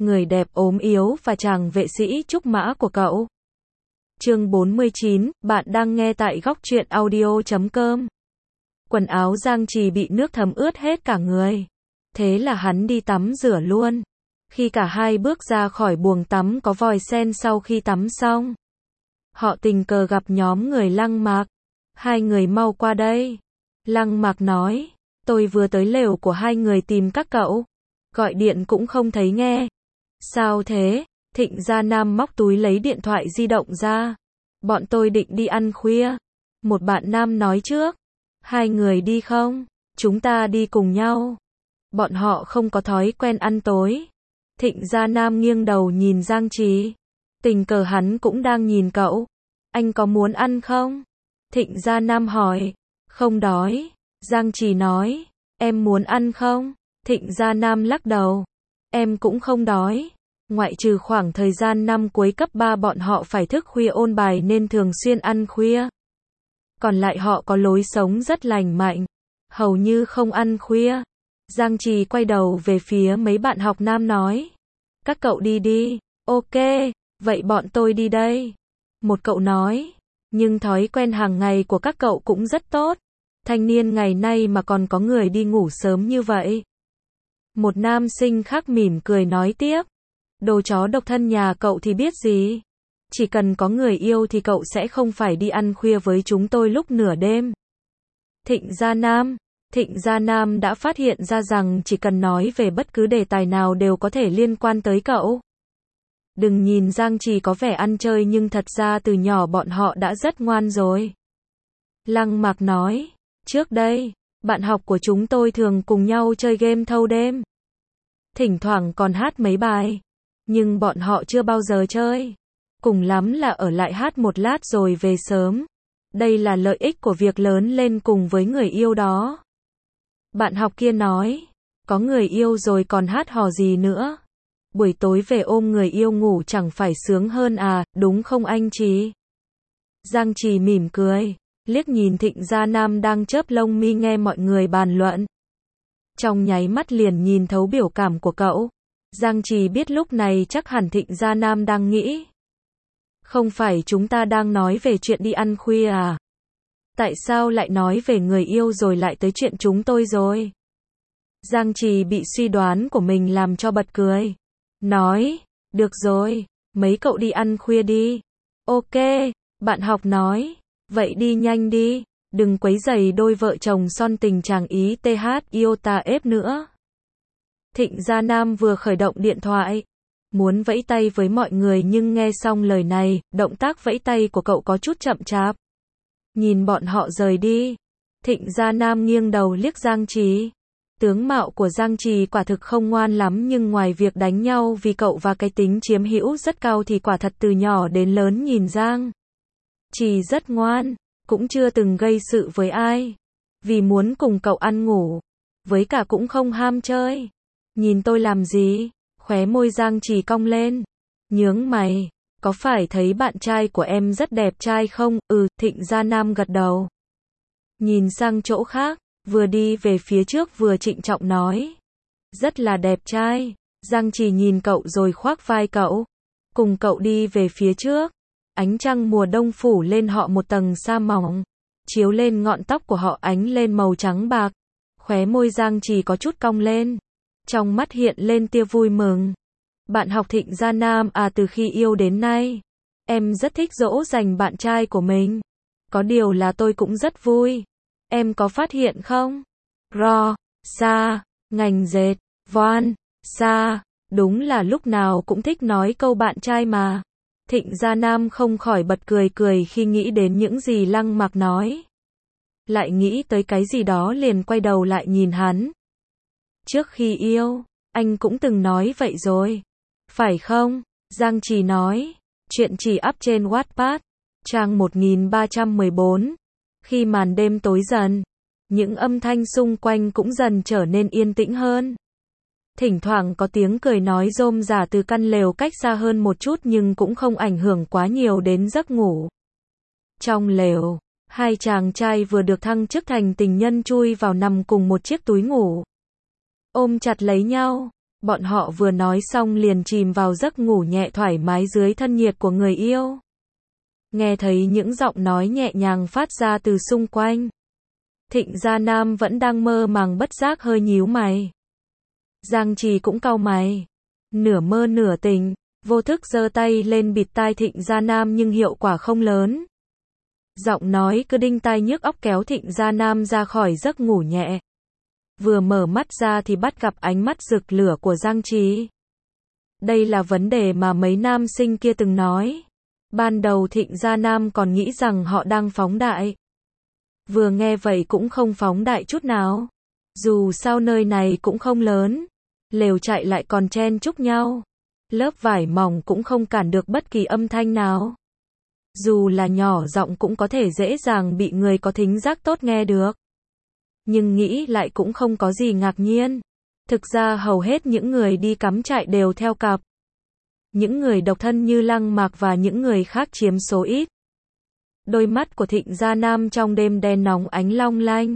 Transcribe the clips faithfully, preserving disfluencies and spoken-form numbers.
người đẹp ốm yếu và chàng vệ sĩ trúc mã của cậu. Chương bốn mươi chín, bạn đang nghe tại góc truyện audio chấm com. Quần áo Giang Trì bị nước thấm ướt hết cả người. Thế là hắn đi tắm rửa luôn. Khi cả hai bước ra khỏi buồng tắm có vòi sen sau khi tắm xong, họ tình cờ gặp nhóm người Lăng Mạc. Hai người mau qua đây. Lăng Mạc nói, tôi vừa tới lều của hai người tìm các cậu. Gọi điện cũng không thấy nghe. Sao thế? Thịnh Gia Nam móc túi lấy điện thoại di động ra. Bọn tôi định đi ăn khuya. Một bạn nam nói trước. Hai người đi không? Chúng ta đi cùng nhau. Bọn họ không có thói quen ăn tối. Thịnh Gia Nam nghiêng đầu nhìn Giang Trì. Tình cờ hắn cũng đang nhìn cậu. Anh có muốn ăn không? Thịnh Gia Nam hỏi. Không đói. Giang Trì nói. Em muốn ăn không? Thịnh Gia Nam lắc đầu. Em cũng không đói. Ngoại trừ khoảng thời gian năm cuối cấp ba bọn họ phải thức khuya ôn bài nên thường xuyên ăn khuya. Còn lại họ có lối sống rất lành mạnh. Hầu như không ăn khuya. Giang Trì quay đầu về phía mấy bạn học nam nói. Các cậu đi đi. Ok, vậy bọn tôi đi đây. Một cậu nói. Nhưng thói quen hàng ngày của các cậu cũng rất tốt. Thanh niên ngày nay mà còn có người đi ngủ sớm như vậy. Một nam sinh khác mỉm cười nói tiếp. Đồ chó độc thân nhà cậu thì biết gì. Chỉ cần có người yêu thì cậu sẽ không phải đi ăn khuya với chúng tôi lúc nửa đêm. Thịnh Gia Nam. Thịnh Gia Nam đã phát hiện ra rằng chỉ cần nói về bất cứ đề tài nào đều có thể liên quan tới cậu. Đừng nhìn Giang Trì có vẻ ăn chơi nhưng thật ra từ nhỏ bọn họ đã rất ngoan rồi. Lăng Mạc nói. Trước đây, bạn học của chúng tôi thường cùng nhau chơi game thâu đêm. Thỉnh thoảng còn hát mấy bài. Nhưng bọn họ chưa bao giờ chơi. Cùng lắm là ở lại hát một lát rồi về sớm. Đây là lợi ích của việc lớn lên cùng với người yêu đó. Bạn học kia nói. Có người yêu rồi còn hát hò gì nữa. Buổi tối về ôm người yêu ngủ chẳng phải sướng hơn à, đúng không anh Trì? Giang Trì mỉm cười. Liếc nhìn Thịnh Gia Nam đang chớp lông mi nghe mọi người bàn luận. Trong nháy mắt liền nhìn thấu biểu cảm của cậu. Giang Trì biết lúc này chắc hẳn Thịnh Gia Nam đang nghĩ. Không phải chúng ta đang nói về chuyện đi ăn khuya à? Tại sao lại nói về người yêu rồi lại tới chuyện chúng tôi rồi? Giang Trì bị suy đoán của mình làm cho bật cười. Nói, được rồi, mấy cậu đi ăn khuya đi. Ok, bạn học nói, vậy đi nhanh đi, đừng quấy rầy đôi vợ chồng son tình chàng ý tê hát Iota ép nữa. Thịnh Gia Nam vừa khởi động điện thoại, muốn vẫy tay với mọi người nhưng nghe xong lời này, động tác vẫy tay của cậu có chút chậm chạp. Nhìn bọn họ rời đi, Thịnh Gia Nam nghiêng đầu liếc Giang Trì. Tướng mạo của Giang Trì quả thực không ngoan lắm nhưng ngoài việc đánh nhau vì cậu và cái tính chiếm hữu rất cao thì quả thật từ nhỏ đến lớn nhìn Giang Trì rất ngoan, cũng chưa từng gây sự với ai. Vì muốn cùng cậu ăn ngủ, với cả cũng không ham chơi. Nhìn tôi làm gì? Khóe môi Giang Trì cong lên. Nhướng mày, có phải thấy bạn trai của em rất đẹp trai không? Ừ, Thịnh Gia Nam gật đầu. Nhìn sang chỗ khác, vừa đi về phía trước vừa trịnh trọng nói. Rất là đẹp trai. Giang Trì nhìn cậu rồi khoác vai cậu. Cùng cậu đi về phía trước. Ánh trăng mùa đông phủ lên họ một tầng sa mỏng. Chiếu lên ngọn tóc của họ ánh lên màu trắng bạc. Khóe môi Giang Trì có chút cong lên. Trong mắt hiện lên tia vui mừng. Bạn học Thịnh Gia Nam à, từ khi yêu đến nay, em rất thích dỗ dành bạn trai của mình. Có điều là tôi cũng rất vui. Em có phát hiện không? Ro, sa, ngành dệt, voan, sa, đúng là lúc nào cũng thích nói câu bạn trai mà. Thịnh Gia Nam không khỏi bật cười cười khi nghĩ đến những gì Lăng Mạc nói. Lại nghĩ tới cái gì đó liền quay đầu lại nhìn hắn. Trước khi yêu, anh cũng từng nói vậy rồi. Phải không? Giang Trì nói. Chuyện chỉ up trên Wattpad. Trang một nghìn ba trăm mười bốn. Khi màn đêm tối dần, những âm thanh xung quanh cũng dần trở nên yên tĩnh hơn. Thỉnh thoảng có tiếng cười nói rôm rả từ căn lều cách xa hơn một chút nhưng cũng không ảnh hưởng quá nhiều đến giấc ngủ. Trong lều, hai chàng trai vừa được thăng chức thành tình nhân chui vào nằm cùng một chiếc túi ngủ. Ôm chặt lấy nhau, Bọn họ vừa nói xong liền chìm vào giấc ngủ nhẹ thoải mái dưới thân nhiệt của người yêu. Nghe thấy những giọng nói nhẹ nhàng phát ra từ xung quanh. Thịnh Gia Nam vẫn đang mơ màng bất giác hơi nhíu mày. Giang Trì cũng cau mày. Nửa mơ nửa tỉnh, vô thức giơ tay lên bịt tai Thịnh Gia Nam nhưng hiệu quả không lớn. Giọng nói cứ đinh tai nhức óc kéo Thịnh Gia Nam ra khỏi giấc ngủ nhẹ. Vừa mở mắt ra thì bắt gặp ánh mắt rực lửa của Giang Trì. Đây là vấn đề mà mấy nam sinh kia từng nói. Ban đầu Thịnh Gia Nam còn nghĩ rằng họ đang phóng đại. Vừa nghe vậy cũng không phóng đại chút nào. Dù sao nơi này cũng không lớn. Lều trại lại còn chen chúc nhau. Lớp vải mỏng cũng không cản được bất kỳ âm thanh nào. Dù là nhỏ giọng cũng có thể dễ dàng bị người có thính giác tốt nghe được. Nhưng nghĩ lại cũng không có gì ngạc nhiên. Thực ra hầu hết những người đi cắm trại đều theo cặp. Những người độc thân như Lăng Mạc và những người khác chiếm số ít. Đôi mắt của Thịnh Gia Nam trong đêm đen nóng ánh long lanh.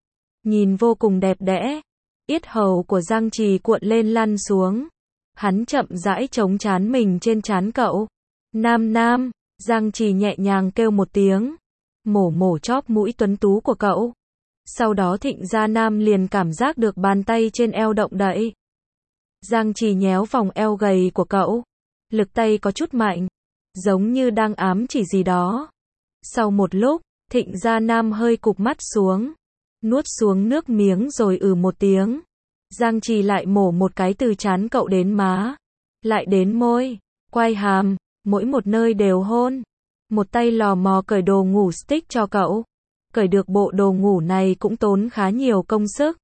Nhìn vô cùng đẹp đẽ. Yết hầu của Giang Trì cuộn lên lăn xuống. Hắn chậm rãi chống trán mình trên trán cậu. Nam Nam, Giang Trì nhẹ nhàng kêu một tiếng. Mổ mổ chóp mũi tuấn tú của cậu. Sau đó Thịnh Gia Nam liền cảm giác được bàn tay trên eo động đậy. Giang Trì nhéo vòng eo gầy của cậu. Lực tay có chút mạnh. Giống như đang ám chỉ gì đó. Sau một lúc, Thịnh Gia Nam hơi cụp mắt xuống. Nuốt xuống nước miếng rồi ừ một tiếng. Giang Trì lại mổ một cái từ trán cậu đến má. Lại đến môi, quai hàm, mỗi một nơi đều hôn. Một tay lò mò cởi đồ ngủ stick cho cậu. Cởi được bộ đồ ngủ này cũng tốn khá nhiều công sức.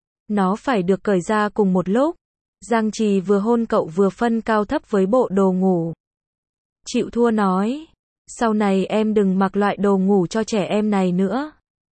Nó phải được cởi ra cùng một lúc. Giang Trì vừa hôn cậu vừa phân cao thấp với bộ đồ ngủ. Chịu thua nói. Sau này em đừng mặc loại đồ ngủ cho trẻ em này nữa.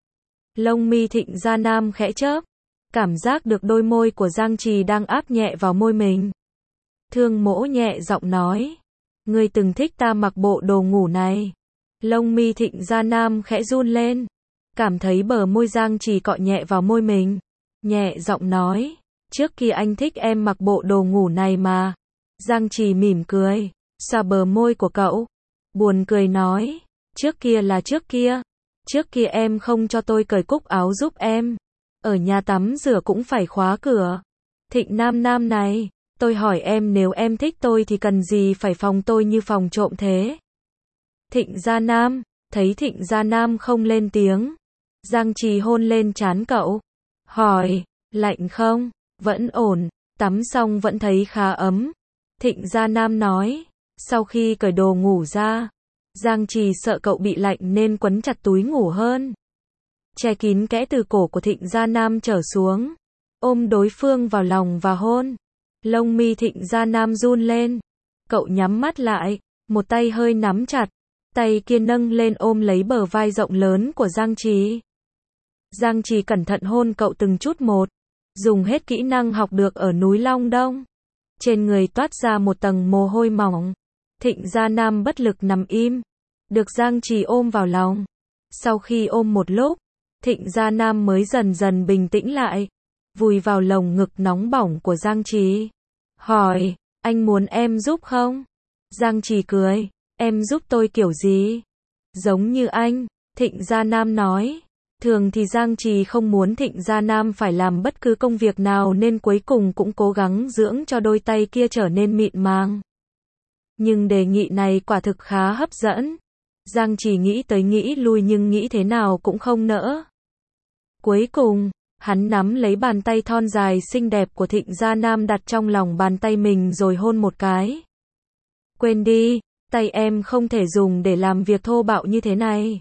Lông mi Thịnh Gia Nam khẽ chớp. Cảm giác được đôi môi của Giang Trì đang áp nhẹ vào môi mình. Thương Mỗ nhẹ giọng nói. Ngươi từng thích ta mặc bộ đồ ngủ này. Lông mi Thịnh Gia Nam khẽ run lên. Cảm thấy bờ môi Giang Trì cọ nhẹ vào môi mình. Nhẹ giọng nói. Trước kia anh thích em mặc bộ đồ ngủ này mà. Giang Trì mỉm cười. Xoa bờ môi của cậu. Buồn cười nói. Trước kia là trước kia. Trước kia em không cho tôi cởi cúc áo giúp em. Ở nhà tắm rửa cũng phải khóa cửa. Thịnh Nam Nam này. Tôi hỏi em nếu em thích tôi thì cần gì phải phòng tôi như phòng trộm thế. Thịnh Gia Nam. Thấy Thịnh Gia Nam không lên tiếng. Giang Trì hôn lên trán cậu. Hỏi. Lạnh không? Vẫn ổn. Tắm xong vẫn thấy khá ấm. Thịnh Gia Nam nói. Sau khi cởi đồ ngủ ra. Giang Trì sợ cậu bị lạnh nên quấn chặt túi ngủ hơn. Che kín kẽ từ cổ của Thịnh Gia Nam trở xuống. Ôm đối phương vào lòng và hôn. Lông mi Thịnh Gia Nam run lên. Cậu nhắm mắt lại. Một tay hơi nắm chặt. Tay kia nâng lên ôm lấy bờ vai rộng lớn của Giang Trì. Giang Trì cẩn thận hôn cậu từng chút một. Dùng hết kỹ năng học được ở núi Long Đông. Trên người toát ra một tầng mồ hôi mỏng. Thịnh Gia Nam bất lực nằm im. Được Giang Trì ôm vào lòng. Sau khi ôm một lúc, Thịnh Gia Nam mới dần dần bình tĩnh lại. Vùi vào lồng ngực nóng bỏng của Giang Trì. Hỏi, anh muốn em giúp không? Giang Trì cười. Em giúp tôi kiểu gì? Giống như anh, Thịnh Gia Nam nói. Thường thì Giang Trì không muốn Thịnh Gia Nam phải làm bất cứ công việc nào nên cuối cùng cũng cố gắng dưỡng cho đôi tay kia trở nên mịn màng. Nhưng đề nghị này quả thực khá hấp dẫn. Giang Trì nghĩ tới nghĩ lui nhưng nghĩ thế nào cũng không nỡ. Cuối cùng, hắn nắm lấy bàn tay thon dài xinh đẹp của Thịnh Gia Nam đặt trong lòng bàn tay mình rồi hôn một cái. Quên đi, tay em không thể dùng để làm việc thô bạo như thế này.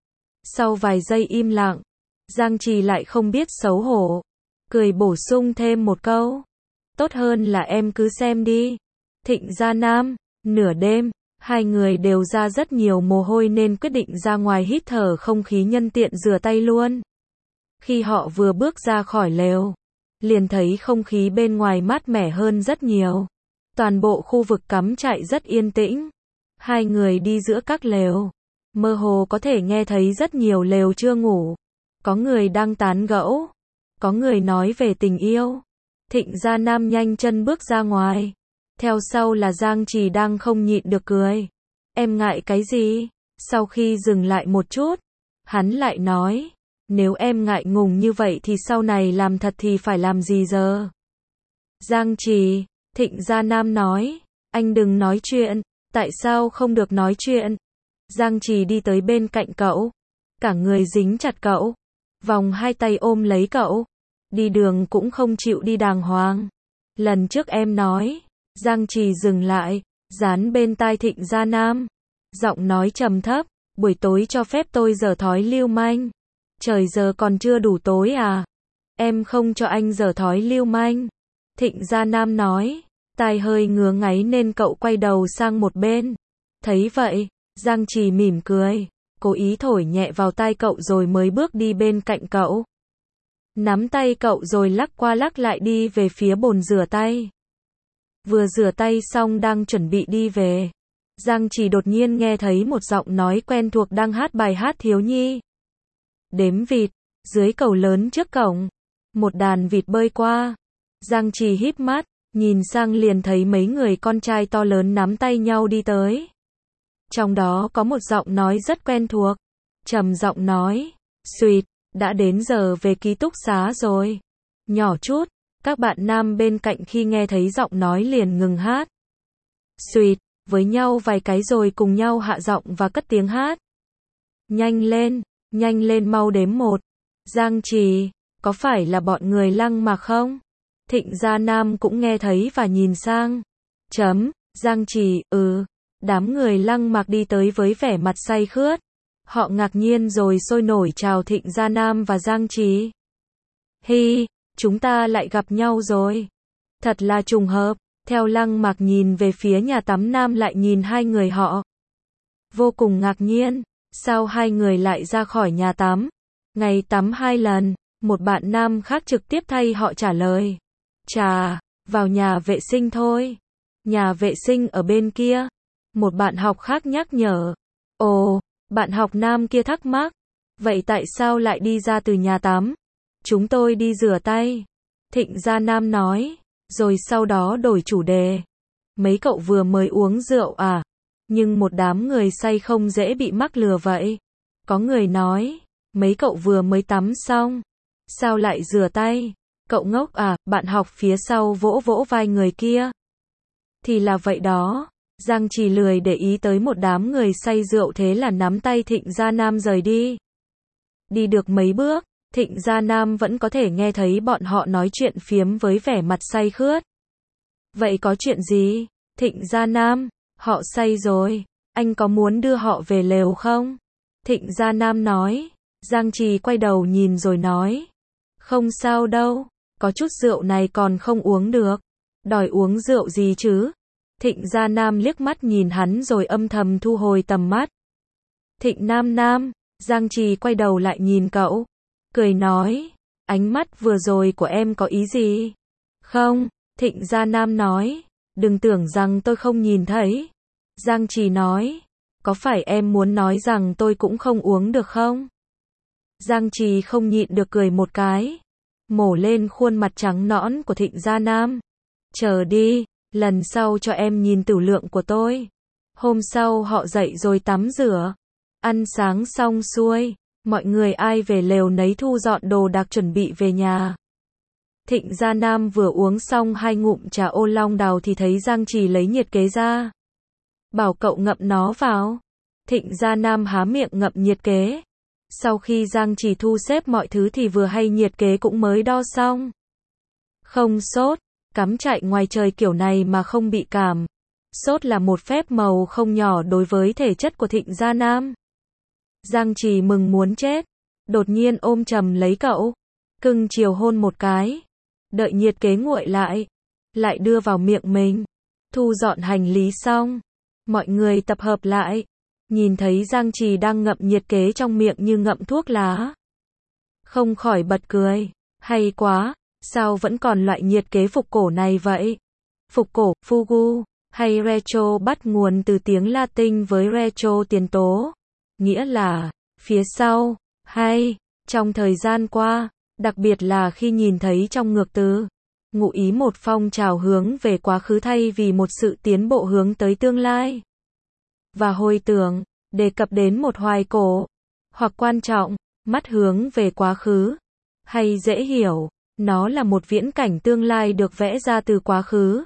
Sau vài giây im lặng, Giang Trì lại không biết xấu hổ. Cười bổ sung thêm một câu. Tốt hơn là em cứ xem đi. Thịnh Gia Nam, nửa đêm, hai người đều ra rất nhiều mồ hôi nên quyết định ra ngoài hít thở không khí nhân tiện rửa tay luôn. Khi họ vừa bước ra khỏi lều, liền thấy không khí bên ngoài mát mẻ hơn rất nhiều. Toàn bộ khu vực cắm trại rất yên tĩnh. Hai người đi giữa các lều. Mơ hồ có thể nghe thấy rất nhiều lều chưa ngủ. Có người đang tán gẫu. Có người nói về tình yêu. Thịnh Gia Nam nhanh chân bước ra ngoài. Theo sau là Giang Trì đang không nhịn được cười. Em ngại cái gì? Sau khi dừng lại một chút, hắn lại nói, nếu em ngại ngùng như vậy thì sau này làm thật thì phải làm gì giờ? Giang Trì, Thịnh Gia Nam nói, anh đừng nói chuyện. Tại sao không được nói chuyện? Giang Trì đi tới bên cạnh cậu, cả người dính chặt cậu, vòng hai tay ôm lấy cậu, đi đường cũng không chịu đi đàng hoàng. Lần trước em nói, Giang Trì dừng lại, dán bên tai Thịnh Gia Nam, giọng nói trầm thấp, buổi tối cho phép tôi giở thói lưu manh. Trời giờ còn chưa đủ tối à? Em không cho anh giở thói lưu manh. Thịnh Gia Nam nói, tai hơi ngứa ngáy nên cậu quay đầu sang một bên. Thấy vậy, Giang Trì mỉm cười, cố ý thổi nhẹ vào tai cậu rồi mới bước đi bên cạnh cậu. Nắm tay cậu rồi lắc qua lắc lại đi về phía bồn rửa tay. Vừa rửa tay xong đang chuẩn bị đi về, Giang Trì đột nhiên nghe thấy một giọng nói quen thuộc đang hát bài hát thiếu nhi. Đếm vịt, dưới cầu lớn trước cổng, một đàn vịt bơi qua. Giang Trì híp mắt, nhìn sang liền thấy mấy người con trai to lớn nắm tay nhau đi tới. Trong đó có một giọng nói rất quen thuộc, trầm giọng nói, "Xuyệt, đã đến giờ về ký túc xá rồi." Nhỏ chút, các bạn nam bên cạnh khi nghe thấy giọng nói liền ngừng hát. Xuyệt, với nhau vài cái rồi cùng nhau hạ giọng và cất tiếng hát. Nhanh lên, nhanh lên mau đếm một. Giang Trì, có phải là bọn người Lăng Mạc không? Thịnh Gia Nam cũng nghe thấy và nhìn sang. Chấm, Giang Trì, ừ. Đám người Lăng Mạc đi tới với vẻ mặt say khướt. Họ ngạc nhiên rồi sôi nổi chào Thịnh Gia Nam và Giang Trì. Hi, chúng ta lại gặp nhau rồi. Thật là trùng hợp. Theo Lăng Mạc nhìn về phía nhà tắm nam lại nhìn hai người họ. Vô cùng ngạc nhiên, sao hai người lại ra khỏi nhà tắm? Ngày tắm hai lần, một bạn nam khác trực tiếp thay họ trả lời. Chà, vào nhà vệ sinh thôi. Nhà vệ sinh ở bên kia. Một bạn học khác nhắc nhở. Ồ, bạn học nam kia thắc mắc. Vậy tại sao lại đi ra từ nhà tắm? Chúng tôi đi rửa tay. Thịnh Gia Nam nói. Rồi sau đó đổi chủ đề. Mấy cậu vừa mới uống rượu à? Nhưng một đám người say không dễ bị mắc lừa vậy. Có người nói, mấy cậu vừa mới tắm xong. Sao lại rửa tay? Cậu ngốc à? Bạn học phía sau vỗ vỗ vai người kia. Thì là vậy đó. Giang Trì lười để ý tới một đám người say rượu thế là nắm tay Thịnh Gia Nam rời đi. Đi được mấy bước, Thịnh Gia Nam vẫn có thể nghe thấy bọn họ nói chuyện phiếm với vẻ mặt say khướt. Vậy có chuyện gì? Thịnh Gia Nam, họ say rồi, anh có muốn đưa họ về lều không? Thịnh Gia Nam nói. Giang Trì quay đầu nhìn rồi nói. Không sao đâu, có chút rượu này còn không uống được. Đòi uống rượu gì chứ? Thịnh Gia Nam liếc mắt nhìn hắn rồi âm thầm thu hồi tầm mắt. Thịnh Nam Nam, Giang Trì quay đầu lại nhìn cậu. Cười nói, ánh mắt vừa rồi của em có ý gì? Không, Thịnh Gia Nam nói, đừng tưởng rằng tôi không nhìn thấy. Giang Trì nói, có phải em muốn nói rằng tôi cũng không uống được không? Giang Trì không nhịn được cười một cái, mổ lên khuôn mặt trắng nõn của Thịnh Gia Nam. Chờ đi, lần sau cho em nhìn tửu lượng của tôi. Hôm sau họ dậy rồi tắm rửa, ăn sáng xong xuôi. Mọi người ai về lều nấy thu dọn đồ đạc chuẩn bị về nhà. Thịnh Gia Nam vừa uống xong hai ngụm trà ô long đào thì thấy Giang Trì lấy nhiệt kế ra. Bảo cậu ngậm nó vào. Thịnh Gia Nam há miệng ngậm nhiệt kế. Sau khi Giang Trì thu xếp mọi thứ thì vừa hay nhiệt kế cũng mới đo xong. Không sốt, cắm trại ngoài trời kiểu này mà không bị cảm. Sốt là một phép màu không nhỏ đối với thể chất của Thịnh Gia Nam. Giang Trì mừng muốn chết, đột nhiên ôm chầm lấy cậu, cưng chiều hôn một cái, đợi nhiệt kế nguội lại, lại đưa vào miệng mình. Thu dọn hành lý xong, mọi người tập hợp lại, nhìn thấy Giang Trì đang ngậm nhiệt kế trong miệng như ngậm thuốc lá. Không khỏi bật cười, hay quá, sao vẫn còn loại nhiệt kế phục cổ này vậy? Phục cổ, fugu, hay retro bắt nguồn từ tiếng Latin với retro tiền tố. Nghĩa là, phía sau, hay, trong thời gian qua, đặc biệt là khi nhìn thấy trong ngược từ ngụ ý một phong trào hướng về quá khứ thay vì một sự tiến bộ hướng tới tương lai. Và hồi tưởng, đề cập đến một hoài cổ, hoặc quan trọng, mắt hướng về quá khứ. Hay dễ hiểu, nó là một viễn cảnh tương lai được vẽ ra từ quá khứ.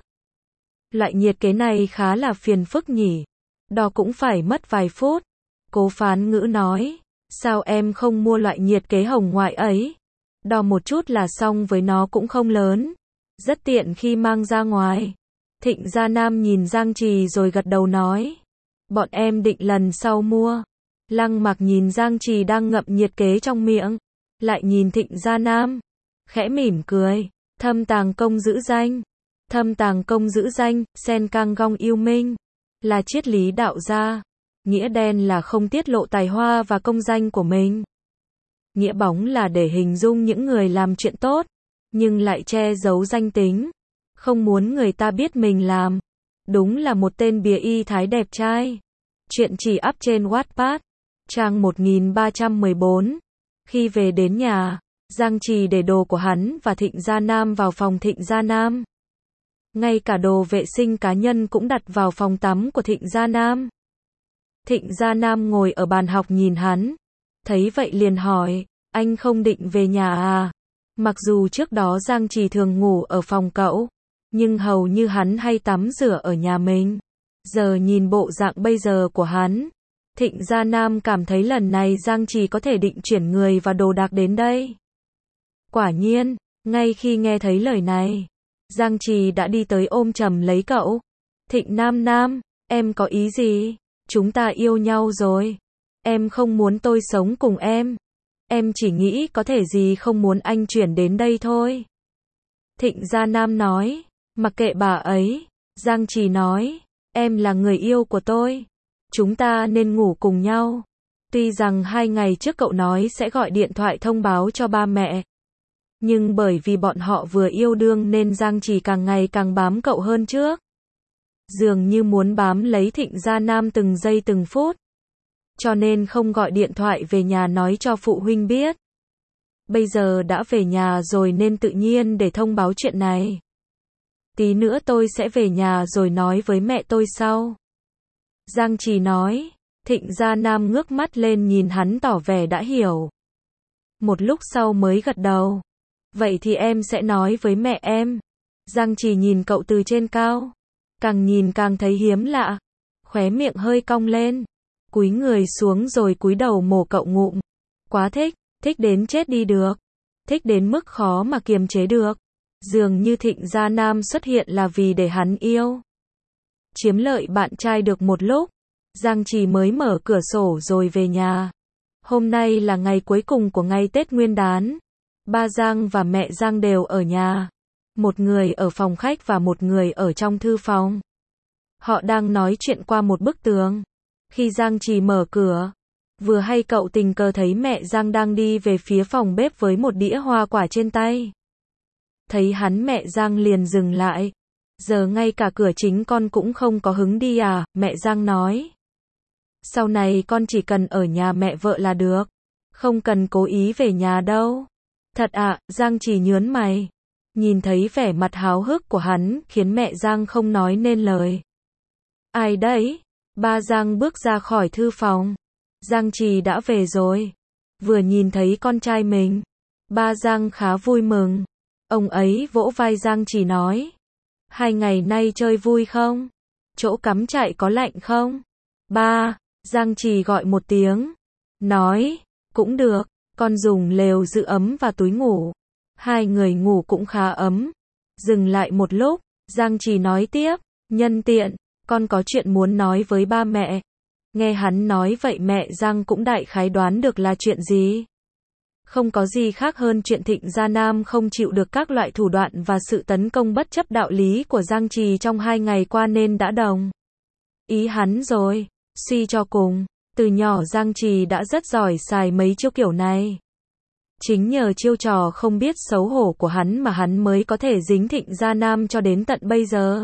Loại nhiệt kế này khá là phiền phức nhỉ. Đo cũng phải mất vài phút. Cố Phán Ngữ nói, sao em không mua loại nhiệt kế hồng ngoại ấy? Đo một chút là xong, với nó cũng không lớn. Rất tiện khi mang ra ngoài. Thịnh Gia Nam nhìn Giang Trì rồi gật đầu nói, bọn em định lần sau mua. Lăng Mặc nhìn Giang Trì đang ngậm nhiệt kế trong miệng, lại nhìn Thịnh Gia Nam, khẽ mỉm cười. Thâm tàng công giữ danh. Thâm tàng công giữ danh, sen cang gong yêu minh, là triết lý đạo gia. Nghĩa đen là không tiết lộ tài hoa và công danh của mình. Nghĩa bóng là để hình dung những người làm chuyện tốt, nhưng lại che giấu danh tính, không muốn người ta biết mình làm. Đúng là một tên bìa y thái đẹp trai. Chuyện chỉ up trên Wattpad, trang một nghìn ba trăm mười bốn. Khi về đến nhà, Giang Trì để đồ của hắn và Thịnh Gia Nam vào phòng Thịnh Gia Nam. Ngay cả đồ vệ sinh cá nhân cũng đặt vào phòng tắm của Thịnh Gia Nam. Thịnh Gia Nam ngồi ở bàn học nhìn hắn. Thấy vậy liền hỏi, anh không định về nhà à? Mặc dù trước đó Giang Trì thường ngủ ở phòng cậu, nhưng hầu như hắn hay tắm rửa ở nhà mình. Giờ nhìn bộ dạng bây giờ của hắn, Thịnh Gia Nam cảm thấy lần này Giang Trì có thể định chuyển người và đồ đạc đến đây. Quả nhiên, ngay khi nghe thấy lời này, Giang Trì đã đi tới ôm chầm lấy cậu. Thịnh Nam Nam, em có ý gì? Chúng ta yêu nhau rồi. Em không muốn tôi sống cùng em. Em chỉ nghĩ có thể gì không muốn anh chuyển đến đây thôi. Thịnh Gia Nam nói, mặc kệ bà ấy. Giang Trì nói, em là người yêu của tôi. Chúng ta nên ngủ cùng nhau. Tuy rằng hai ngày trước cậu nói sẽ gọi điện thoại thông báo cho ba mẹ, nhưng bởi vì bọn họ vừa yêu đương nên Giang Trì càng ngày càng bám cậu hơn trước. Dường như muốn bám lấy Thịnh Gia Nam từng giây từng phút. Cho nên không gọi điện thoại về nhà nói cho phụ huynh biết. Bây giờ đã về nhà rồi nên tự nhiên để thông báo chuyện này. Tí nữa tôi sẽ về nhà rồi nói với mẹ tôi sau. Giang Trì nói. Thịnh Gia Nam ngước mắt lên nhìn hắn tỏ vẻ đã hiểu. Một lúc sau mới gật đầu. Vậy thì em sẽ nói với mẹ em. Giang Trì nhìn cậu từ trên cao. Càng nhìn càng thấy hiếm lạ. Khóe miệng hơi cong lên. Cúi người xuống rồi cúi đầu mổ cậu ngụm. Quá thích, thích đến chết đi được. Thích đến mức khó mà kiềm chế được. Dường như Thịnh Gia Nam xuất hiện là vì để hắn yêu. Chiếm lợi bạn trai được một lúc, Giang Trì mới mở cửa sổ rồi về nhà. Hôm nay là ngày cuối cùng của ngày Tết Nguyên đán. Ba Giang và mẹ Giang đều ở nhà. Một người ở phòng khách và một người ở trong thư phòng. Họ đang nói chuyện qua một bức tường. Khi Giang Trì mở cửa, vừa hay cậu tình cờ thấy mẹ Giang đang đi về phía phòng bếp với một đĩa hoa quả trên tay. Thấy hắn mẹ Giang liền dừng lại. Giờ ngay cả cửa chính con cũng không có hứng đi à, mẹ Giang nói. Sau này con chỉ cần ở nhà mẹ vợ là được. Không cần cố ý về nhà đâu. Thật ạ, à, Giang Trì nhớn mày. Nhìn thấy vẻ mặt háo hức của hắn khiến mẹ Giang không nói nên lời. Ai đấy? Ba Giang bước ra khỏi thư phòng. Giang Trì đã về rồi. Vừa nhìn thấy con trai mình, ba Giang khá vui mừng. Ông ấy vỗ vai Giang Trì nói. Hai ngày nay chơi vui không? Chỗ cắm trại có lạnh không? Ba, Giang Trì gọi một tiếng. Nói, cũng được, con dùng lều giữ ấm và túi ngủ. Hai người ngủ cũng khá ấm. Dừng lại một lúc, Giang Trì nói tiếp, nhân tiện, con có chuyện muốn nói với ba mẹ. Nghe hắn nói vậy mẹ Giang cũng đại khái đoán được là chuyện gì. Không có gì khác hơn chuyện Thịnh Gia Nam không chịu được các loại thủ đoạn và sự tấn công bất chấp đạo lý của Giang Trì trong hai ngày qua nên đã đồng ý hắn rồi. Suy cho cùng, từ nhỏ Giang Trì đã rất giỏi xài mấy chiêu kiểu này. Chính nhờ chiêu trò không biết xấu hổ của hắn mà hắn mới có thể dính Thịnh Gia Nam cho đến tận bây giờ.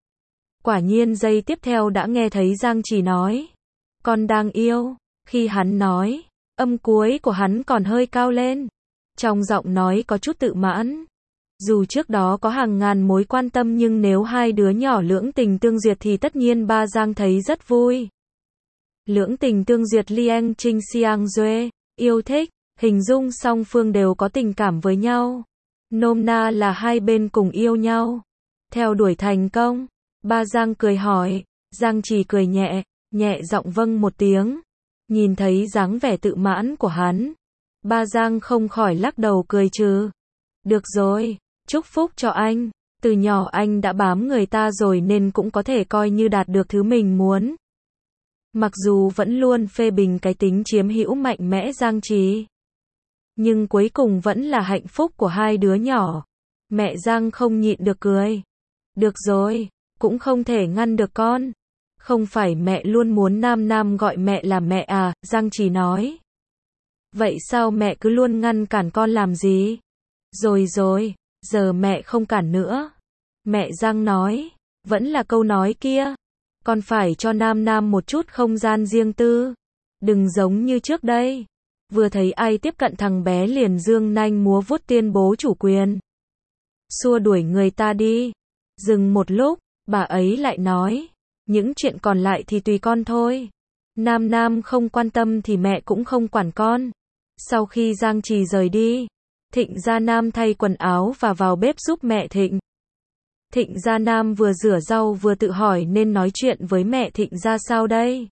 Quả nhiên giây tiếp theo đã nghe thấy Giang Trì nói. Con đang yêu. Khi hắn nói, âm cuối của hắn còn hơi cao lên. Trong giọng nói có chút tự mãn. Dù trước đó có hàng ngàn mối quan tâm nhưng nếu hai đứa nhỏ lưỡng tình tương duyệt thì tất nhiên ba Giang thấy rất vui. Lưỡng tình tương duyệt Liang Trinh Xiang Duệ, yêu thích, hình dung song phương đều có tình cảm với nhau. Nôm na là hai bên cùng yêu nhau. Theo đuổi thành công, ba Giang cười hỏi, Giang Trì cười nhẹ, nhẹ giọng vâng một tiếng. Nhìn thấy dáng vẻ tự mãn của hắn, ba Giang không khỏi lắc đầu cười trừ. Được rồi, chúc phúc cho anh, từ nhỏ anh đã bám người ta rồi nên cũng có thể coi như đạt được thứ mình muốn. Mặc dù vẫn luôn phê bình cái tính chiếm hữu mạnh mẽ Giang Trì, nhưng cuối cùng vẫn là hạnh phúc của hai đứa nhỏ. Mẹ Giang không nhịn được cười. Được rồi, cũng không thể ngăn được con. Không phải mẹ luôn muốn Nam Nam gọi mẹ là mẹ à, Giang Trì nói. Vậy sao mẹ cứ luôn ngăn cản con làm gì? Rồi rồi, giờ mẹ không cản nữa. Mẹ Giang nói, vẫn là câu nói kia. Con phải cho Nam Nam một chút không gian riêng tư. Đừng giống như trước đây. Vừa thấy ai tiếp cận thằng bé liền dương nanh múa vuốt tuyên bố chủ quyền. Xua đuổi người ta đi. Dừng một lúc, bà ấy lại nói, những chuyện còn lại thì tùy con thôi. Nam Nam không quan tâm thì mẹ cũng không quản con. Sau khi Giang Trì rời đi, Thịnh Gia Nam thay quần áo và vào bếp giúp mẹ Thịnh. Thịnh Gia Nam vừa rửa rau vừa tự hỏi nên nói chuyện với mẹ Thịnh ra sao đây.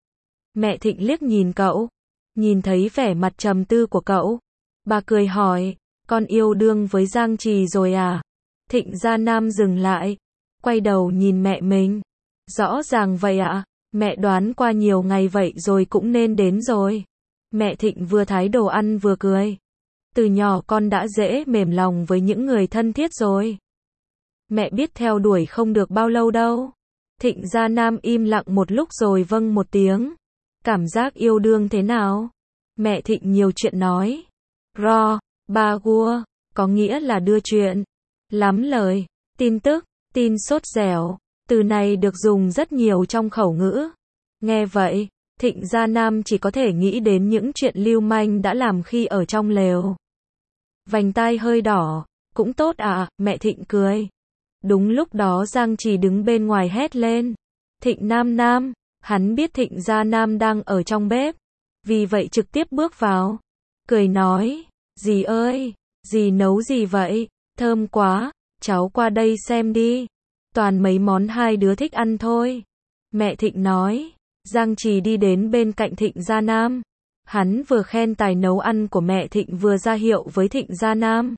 Mẹ Thịnh liếc nhìn cậu, nhìn thấy vẻ mặt trầm tư của cậu, bà cười hỏi, con yêu đương với Giang Trì rồi à? Thịnh Gia Nam dừng lại, quay đầu nhìn mẹ mình. Rõ ràng vậy ạ, mẹ đoán qua nhiều ngày vậy rồi cũng nên đến rồi. Mẹ Thịnh vừa thái đồ ăn vừa cười. Từ nhỏ con đã dễ mềm lòng với những người thân thiết rồi. Mẹ biết theo đuổi không được bao lâu đâu. Thịnh Gia Nam im lặng một lúc rồi vâng một tiếng. Cảm giác yêu đương thế nào? Mẹ Thịnh nhiều chuyện nói. Ro, ba gua, có nghĩa là đưa chuyện. Lắm lời, tin tức, tin sốt dẻo. Từ này được dùng rất nhiều trong khẩu ngữ. Nghe vậy, Thịnh Gia Nam chỉ có thể nghĩ đến những chuyện lưu manh đã làm khi ở trong lều. Vành tai hơi đỏ, cũng tốt à, mẹ Thịnh cười. Đúng lúc đó Giang Trì đứng bên ngoài hét lên. Thịnh Nam Nam, hắn biết Thịnh Gia Nam đang ở trong bếp. Vì vậy trực tiếp bước vào. Cười nói, dì ơi, dì nấu gì vậy? Thơm quá, cháu qua đây xem đi. Toàn mấy món hai đứa thích ăn thôi. Mẹ Thịnh nói. Giang Trì đi đến bên cạnh Thịnh Gia Nam. Hắn vừa khen tài nấu ăn của mẹ Thịnh vừa ra hiệu với Thịnh Gia Nam.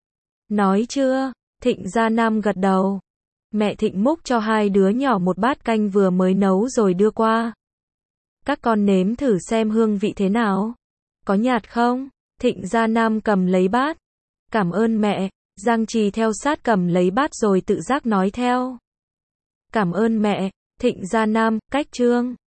Nói chưa? Thịnh Gia Nam gật đầu. Mẹ Thịnh múc cho hai đứa nhỏ một bát canh vừa mới nấu rồi đưa qua. Các con nếm thử xem hương vị thế nào. Có nhạt không? Thịnh Gia Nam cầm lấy bát. Cảm ơn mẹ. Giang Trì theo sát cầm lấy bát rồi tự giác nói theo. Cảm ơn mẹ. Thịnh Gia Nam, cách chương.